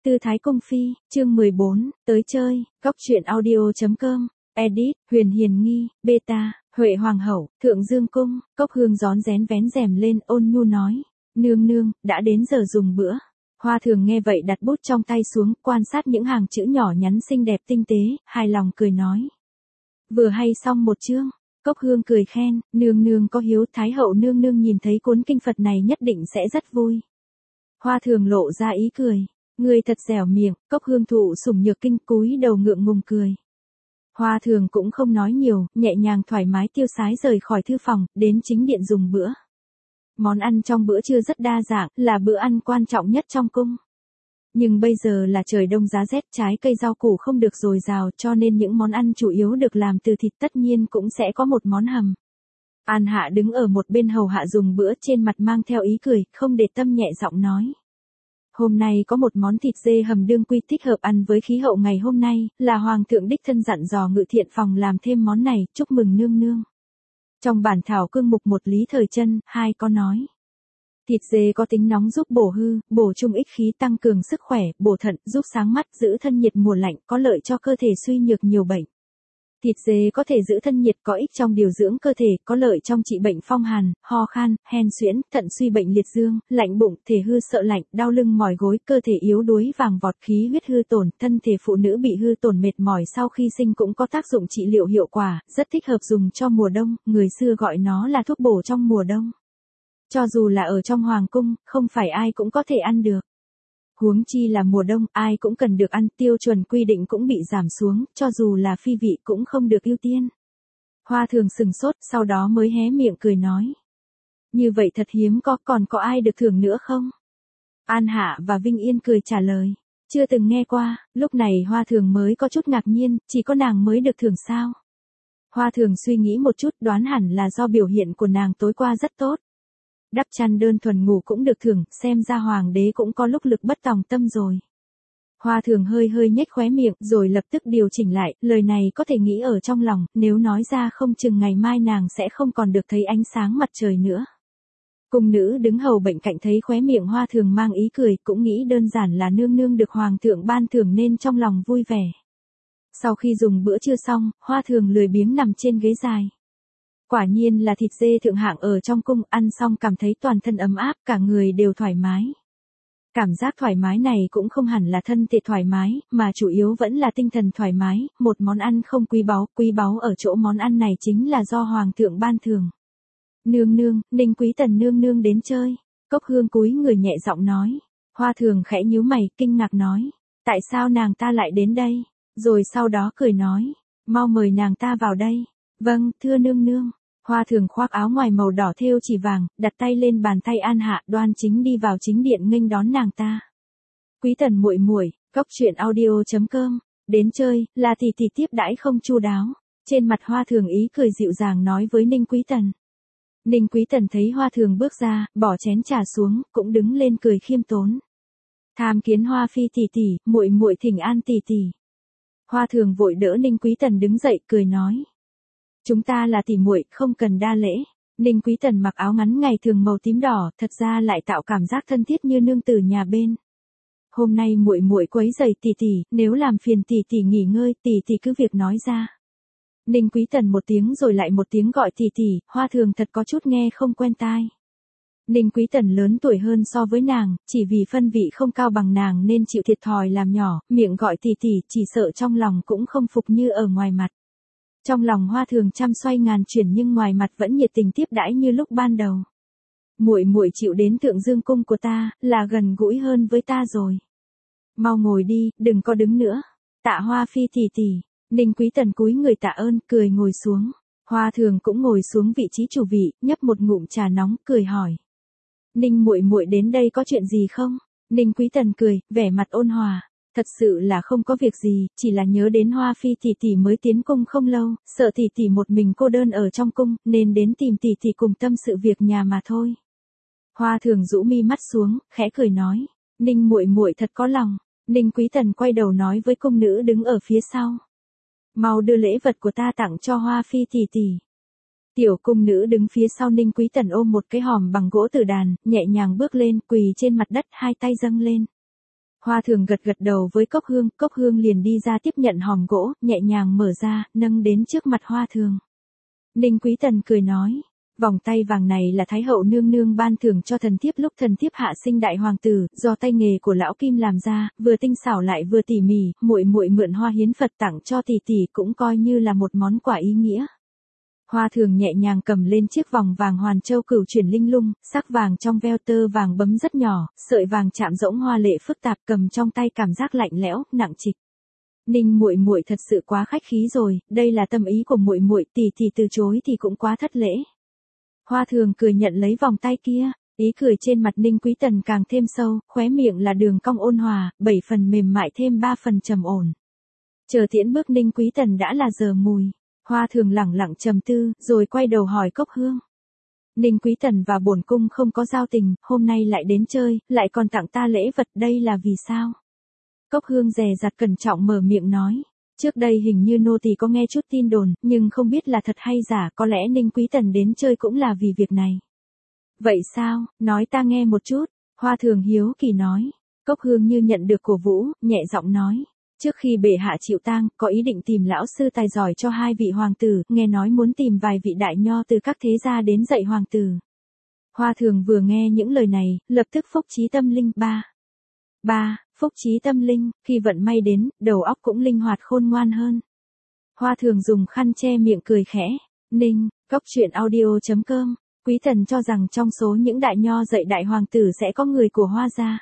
Tư Thái Cung Phi, chương 14, tới chơi, góc truyện audio.com, edit, Huyền Hiền Nghi, beta, Huệ Hoàng Hậu, Thượng Dương Cung, Cốc Hương rón rén vén rèm lên ôn nhu nói, nương nương, đã đến giờ dùng bữa. Hoa Thường nghe vậy đặt bút trong tay xuống, quan sát những hàng chữ nhỏ nhắn xinh đẹp tinh tế, hài lòng cười nói. Vừa hay xong một chương. Cốc Hương cười khen, nương nương có hiếu, Thái hậu nương nương nhìn thấy cuốn kinh Phật này nhất định sẽ rất vui. Hoa Thường lộ ra ý cười, người thật dẻo miệng. Cốc Hương thụ sủng nhược kinh, cúi đầu ngượng ngùng cười. Hoa Thường cũng không nói nhiều, nhẹ nhàng thoải mái tiêu sái rời khỏi thư phòng, đến chính điện dùng bữa. Món ăn trong bữa trưa rất đa dạng, là bữa ăn quan trọng nhất trong cung. Nhưng bây giờ là trời đông giá rét, trái cây rau củ không được dồi dào, cho nên những món ăn chủ yếu được làm từ thịt, tất nhiên cũng sẽ có một món hầm. An Hạ đứng ở một bên hầu hạ dùng bữa, trên mặt mang theo ý cười, không để tâm, nhẹ giọng nói. Hôm nay có một món thịt dê hầm đương quy thích hợp ăn với khí hậu ngày hôm nay, là Hoàng thượng đích thân dặn dò Ngự Thiện phòng làm thêm món này, chúc mừng nương nương. Trong bản thảo cương mục 1 Lý Thời Trân, 2 có nói. Thịt dê có tính nóng giúp bổ hư, bổ trung ích khí, tăng cường sức khỏe, bổ thận, giúp sáng mắt, giữ thân nhiệt mùa lạnh, có lợi cho cơ thể suy nhược nhiều bệnh. Thịt dê có thể giữ thân nhiệt, có ích trong điều dưỡng cơ thể, có lợi trong trị bệnh phong hàn, ho khan, hen suyễn, thận suy, bệnh liệt dương, lạnh bụng, thể hư sợ lạnh, đau lưng mỏi gối, cơ thể yếu đuối vàng vọt, khí huyết hư tổn, thân thể phụ nữ bị hư tổn mệt mỏi sau khi sinh cũng có tác dụng trị liệu hiệu quả, rất thích hợp dùng cho mùa đông, người xưa gọi nó là thuốc bổ trong mùa đông. Cho dù là ở trong hoàng cung, không phải ai cũng có thể ăn được. Huống chi là mùa đông, ai cũng cần được ăn, tiêu chuẩn quy định cũng bị giảm xuống, cho dù là phi vị cũng không được ưu tiên. Hoa Thường sừng sốt, sau đó mới hé miệng cười nói. Như vậy thật hiếm có, còn có ai được thưởng nữa không? An Hạ và Vinh Yên cười trả lời. Chưa từng nghe qua, lúc này Hoa Thường mới có chút ngạc nhiên, chỉ có nàng mới được thưởng sao? Hoa Thường suy nghĩ một chút, đoán hẳn là do biểu hiện của nàng tối qua rất tốt. Đắp chăn đơn thuần ngủ cũng được thưởng, xem ra hoàng đế cũng có lúc lực bất tòng tâm rồi. Hoa Thường hơi nhếch khóe miệng, rồi lập tức điều chỉnh lại, lời này có thể nghĩ ở trong lòng, nếu nói ra không chừng ngày mai nàng sẽ không còn được thấy ánh sáng mặt trời nữa. Cung nữ đứng hầu bệnh cạnh thấy khóe miệng Hoa Thường mang ý cười, cũng nghĩ đơn giản là nương nương được hoàng thượng ban thưởng nên trong lòng vui vẻ. Sau khi dùng bữa trưa xong, Hoa Thường lười biếng nằm trên ghế dài. Quả nhiên là thịt dê thượng hạng ở trong cung, ăn xong cảm thấy toàn thân ấm áp, cả người đều thoải mái. Cảm giác thoải mái này cũng không hẳn là thân thể thoải mái, mà chủ yếu vẫn là tinh thần thoải mái, một món ăn không quý báu ở chỗ món ăn này chính là do hoàng thượng ban thưởng. Nương nương, Ninh Quý Tần nương nương đến chơi. Cốc Hương cúi người nhẹ giọng nói. Hoa Thường khẽ nhíu mày, kinh ngạc nói. Tại sao nàng ta lại đến đây? Rồi sau đó cười nói. Mau mời nàng ta vào đây. Vâng, thưa nương nương. Hoa Thường khoác áo ngoài màu đỏ thêu chỉ vàng, đặt tay lên bàn tay An Hạ, đoan chính đi vào chính điện nghênh đón nàng ta. Quý Tần muội muội, góc truyện audio.com, đến chơi, là tỷ tỷ tiếp đãi không chu đáo. Trên mặt Hoa Thường ý cười dịu dàng nói với Ninh Quý Tần. Ninh Quý Tần thấy Hoa Thường bước ra, bỏ chén trà xuống, cũng đứng lên cười khiêm tốn. Tham kiến Hoa Phi tỷ tỷ, muội muội thỉnh an tỷ tỷ. Hoa Thường vội đỡ Ninh Quý Tần đứng dậy, cười nói. Chúng ta là tỷ muội, không cần đa lễ. Ninh Quý Tần mặc áo ngắn ngày thường màu tím đỏ, thật ra lại tạo cảm giác thân thiết như nương tử nhà bên. Hôm nay muội muội quấy rầy tỷ tỷ, nếu làm phiền tỷ tỷ nghỉ ngơi, tỷ tỷ cứ việc nói ra. Ninh Quý Tần một tiếng rồi lại một tiếng gọi tỷ tỷ, Hoa Thường thật có chút nghe không quen tai. Ninh Quý Tần lớn tuổi hơn so với nàng, chỉ vì phân vị không cao bằng nàng nên chịu thiệt thòi làm nhỏ, miệng gọi tỷ tỷ, chỉ sợ trong lòng cũng không phục như ở ngoài mặt. Trong lòng Hoa Thường trăm xoay ngàn chuyển nhưng ngoài mặt vẫn nhiệt tình tiếp đãi như lúc ban đầu. Muội muội chịu đến Thượng Dương cung của ta, là gần gũi hơn với ta rồi. Mau ngồi đi, đừng có đứng nữa. Tạ Hoa Phi tỷ tỷ. Ninh Quý Tần cúi người tạ ơn, cười ngồi xuống. Hoa Thường cũng ngồi xuống vị trí chủ vị, nhấp một ngụm trà nóng, cười hỏi. Ninh muội muội đến đây có chuyện gì không? Ninh Quý Tần cười, vẻ mặt ôn hòa. Thật sự là không có việc gì, chỉ là nhớ đến Hoa Phi tỷ tỷ mới tiến cung không lâu, sợ tỷ tỷ một mình cô đơn ở trong cung, nên đến tìm tỷ tỷ cùng tâm sự việc nhà mà thôi. Hoa Thường rũ mi mắt xuống, khẽ cười nói, Ninh muội muội thật có lòng. Ninh Quý Tần quay đầu nói với cung nữ đứng ở phía sau. Mau đưa lễ vật của ta tặng cho Hoa Phi tỷ tỷ. Tiểu cung nữ đứng phía sau Ninh Quý Tần ôm một cái hòm bằng gỗ tử đàn, nhẹ nhàng bước lên, quỳ trên mặt đất, hai tay dâng lên. Hoa Thường gật gật đầu với Cốc Hương liền đi ra tiếp nhận hòm gỗ, nhẹ nhàng mở ra, nâng đến trước mặt Hoa Thường. Ninh Quý Tần cười nói, vòng tay vàng này là Thái hậu nương nương ban thưởng cho thần thiếp lúc thần thiếp hạ sinh đại hoàng tử, do tay nghề của lão Kim làm ra, vừa tinh xảo lại vừa tỉ mỉ, muội muội mượn hoa hiến Phật tặng cho tỷ tỷ cũng coi như là một món quà ý nghĩa. Hoa Thường nhẹ nhàng cầm lên chiếc vòng vàng hoàn châu cửu chuyển linh lung, sắc vàng trong veo tơ vàng bấm rất nhỏ, sợi vàng chạm rỗng hoa lệ phức tạp, cầm trong tay cảm giác lạnh lẽo, nặng trịch. Ninh muội muội thật sự quá khách khí rồi, đây là tâm ý của muội muội, tỷ tỷ từ chối thì cũng quá thất lễ. Hoa Thường cười nhận lấy vòng tay kia, ý cười trên mặt Ninh Quý Tần càng thêm sâu, khóe miệng là đường cong ôn hòa, 7 phần mềm mại thêm 3 phần trầm ổn. Chờ tiễn bước Ninh Quý Tần đã là giờ mùi. Hoa Thường lẳng lặng trầm tư, rồi quay đầu hỏi Cốc Hương. Ninh Quý Tần và bổn cung không có giao tình, hôm nay lại đến chơi, lại còn tặng ta lễ vật, đây là vì sao? Cốc Hương dè dặt cẩn trọng mở miệng nói. Trước đây hình như nô tỳ có nghe chút tin đồn, nhưng không biết là thật hay giả, có lẽ Ninh Quý Tần đến chơi cũng là vì việc này. Vậy sao, nói ta nghe một chút, Hoa Thường hiếu kỳ nói. Cốc Hương như nhận được cổ vũ, nhẹ giọng nói. Trước khi bệ hạ chịu tang, có ý định tìm lão sư tài giỏi cho 2 vị hoàng tử, nghe nói muốn tìm vài vị đại nho từ các thế gia đến dạy hoàng tử. Hoa Thường vừa nghe những lời này, lập tức phúc trí tâm linh. Phúc trí tâm linh, khi vận may đến, đầu óc cũng linh hoạt khôn ngoan hơn. Hoa Thường dùng khăn che miệng cười khẽ. Ninh, Cốc.audio.com. Quý Tần cho rằng trong số những đại nho dạy đại hoàng tử sẽ có người của Hoa gia.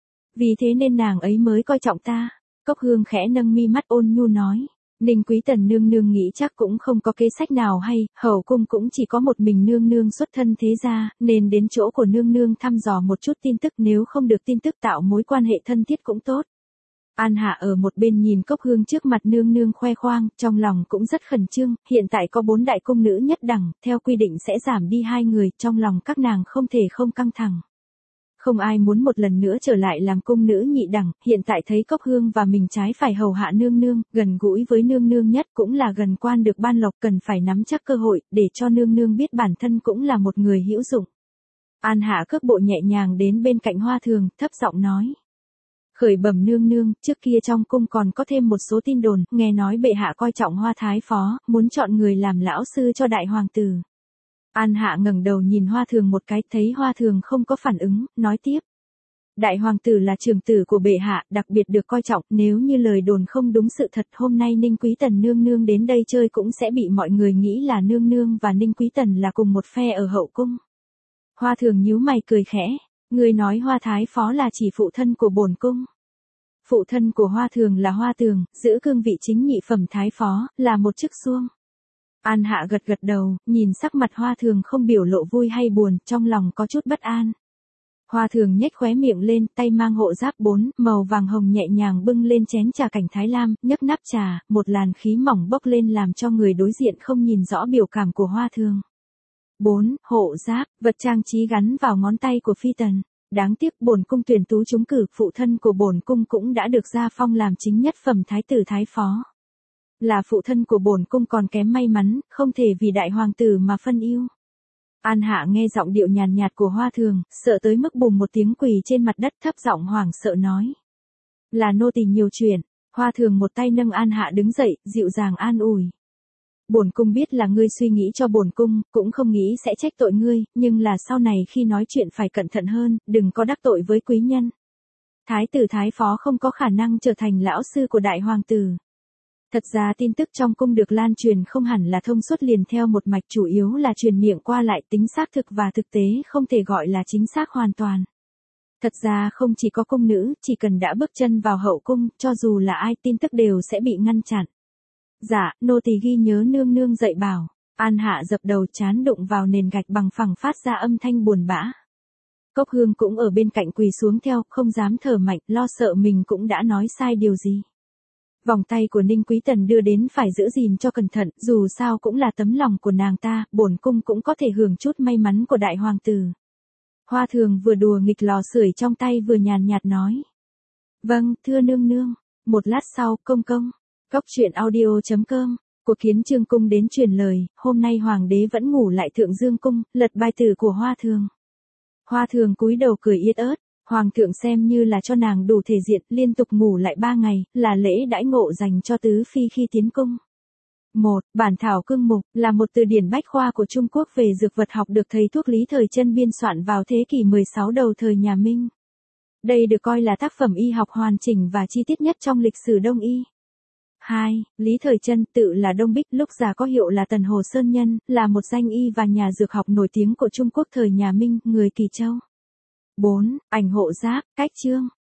Vì thế nên nàng ấy mới coi trọng ta. Cốc Hương khẽ nâng mi mắt ôn nhu nói. Ninh Quý Tần nương nương nghĩ chắc cũng không có kế sách nào hay, hậu cung cũng chỉ có một mình nương nương xuất thân thế gia, nên đến chỗ của nương nương thăm dò một chút tin tức, nếu không được tin tức tạo mối quan hệ thân thiết cũng tốt. An Hạ ở một bên nhìn Cốc Hương trước mặt nương nương khoe khoang, trong lòng cũng rất khẩn trương, hiện tại có 4 đại cung nữ nhất đẳng, theo quy định sẽ giảm đi 2 người, trong lòng các nàng không thể không căng thẳng. Không ai muốn một lần nữa trở lại làm cung nữ nhị đẳng, hiện tại thấy Cốc Hương và mình trái phải hầu hạ nương nương, gần gũi với nương nương nhất cũng là gần quan được ban lộc, cần phải nắm chắc cơ hội, để cho nương nương biết bản thân cũng là một người hữu dụng. An Hạ cước bộ nhẹ nhàng đến bên cạnh Hoa Thường, thấp giọng nói. Khởi bẩm nương nương, trước kia trong cung còn có thêm một số tin đồn, nghe nói bệ hạ coi trọng Hoa thái phó, muốn chọn người làm lão sư cho đại hoàng tử. An Hạ ngẩng đầu nhìn Hoa Thường một cái, thấy Hoa Thường không có phản ứng, nói tiếp. Đại hoàng tử là trưởng tử của bệ hạ, đặc biệt được coi trọng, nếu như lời đồn không đúng sự thật, hôm nay Ninh Quý Tần nương nương đến đây chơi cũng sẽ bị mọi người nghĩ là nương nương và Ninh Quý Tần là cùng một phe ở hậu cung. Hoa Thường nhíu mày cười khẽ, người nói Hoa thái phó là chỉ phụ thân của bổn cung. Phụ thân của Hoa Thường là Hoa Tường, giữ cương vị chính nhị phẩm thái phó, là một chức xuông. An Hạ gật gật đầu, nhìn sắc mặt Hoa Thường không biểu lộ vui hay buồn, trong lòng có chút bất an. Hoa Thường nhếch khóe miệng lên, tay mang hộ giáp 4, màu vàng hồng nhẹ nhàng bưng lên chén trà cảnh Thái Lam, nhấp nắp trà, một làn khí mỏng bốc lên làm cho người đối diện không nhìn rõ biểu cảm của Hoa Thường. 4. Hộ giáp, vật trang trí gắn vào ngón tay của phi tần. Đáng tiếc bổn cung tuyển tú trúng cử, phụ thân của bổn cung cũng đã được gia phong làm chính nhất phẩm thái tử thái phó. Là phụ thân của bổn cung còn kém may mắn, không thể vì đại hoàng tử mà phân ưu. An Hạ nghe giọng điệu nhàn nhạt của Hoa Thường, sợ tới mức bùng một tiếng quỳ trên mặt đất, thấp giọng hoảng sợ nói. Là nô tỳ nhiều chuyện. Hoa Thường một tay nâng An Hạ đứng dậy, dịu dàng an ủi. Bổn cung biết là ngươi suy nghĩ cho bổn cung, cũng không nghĩ sẽ trách tội ngươi, nhưng là sau này khi nói chuyện phải cẩn thận hơn, đừng có đắc tội với quý nhân. Thái tử thái phó không có khả năng trở thành lão sư của đại hoàng tử. Thật ra tin tức trong cung được lan truyền không hẳn là thông suốt liền theo một mạch, chủ yếu là truyền miệng qua lại, tính xác thực và thực tế không thể gọi là chính xác hoàn toàn. Thật ra không chỉ có cung nữ, chỉ cần đã bước chân vào hậu cung, cho dù là ai tin tức đều sẽ bị ngăn chặn. Dạ, nô tỳ ghi nhớ nương nương dạy bảo. An Hạ dập đầu, trán đụng vào nền gạch bằng phẳng phát ra âm thanh buồn bã. Cốc Hương cũng ở bên cạnh quỳ xuống theo, không dám thở mạnh, lo sợ mình cũng đã nói sai điều gì. Vòng tay của Ninh Quý Tần đưa đến phải giữ gìn cho cẩn thận, dù sao cũng là tấm lòng của nàng ta, bổn cung cũng có thể hưởng chút may mắn của đại hoàng tử. Hoa Thường vừa đùa nghịch lò sưởi trong tay vừa nhàn nhạt nói. Vâng, thưa nương nương. Một lát sau, công. Cốc.audio.com. Cuộc kiến Trương cung đến truyền lời, hôm nay hoàng đế vẫn ngủ lại Thượng Dương cung, lật bài tử của Hoa Thường. Hoa Thường cúi đầu cười yết ớt. Hoàng thượng xem như là cho nàng đủ thể diện, liên tục ngủ lại 3 ngày, là lễ đãi ngộ dành cho tứ phi khi tiến cung. Bản thảo cương mục, là một từ điển bách khoa của Trung Quốc về dược vật học được thầy thuốc Lý Thời Trân biên soạn vào thế kỷ 16 đầu thời nhà Minh. Đây được coi là tác phẩm y học hoàn chỉnh và chi tiết nhất trong lịch sử Đông y. 2. Lý Thời Trân, tự là Đông Bích, lúc già có hiệu là Tần Hồ Sơn Nhân, là một danh y và nhà dược học nổi tiếng của Trung Quốc thời nhà Minh, người Kỳ Châu. 4. Ảnh hộ giáp, cách chương.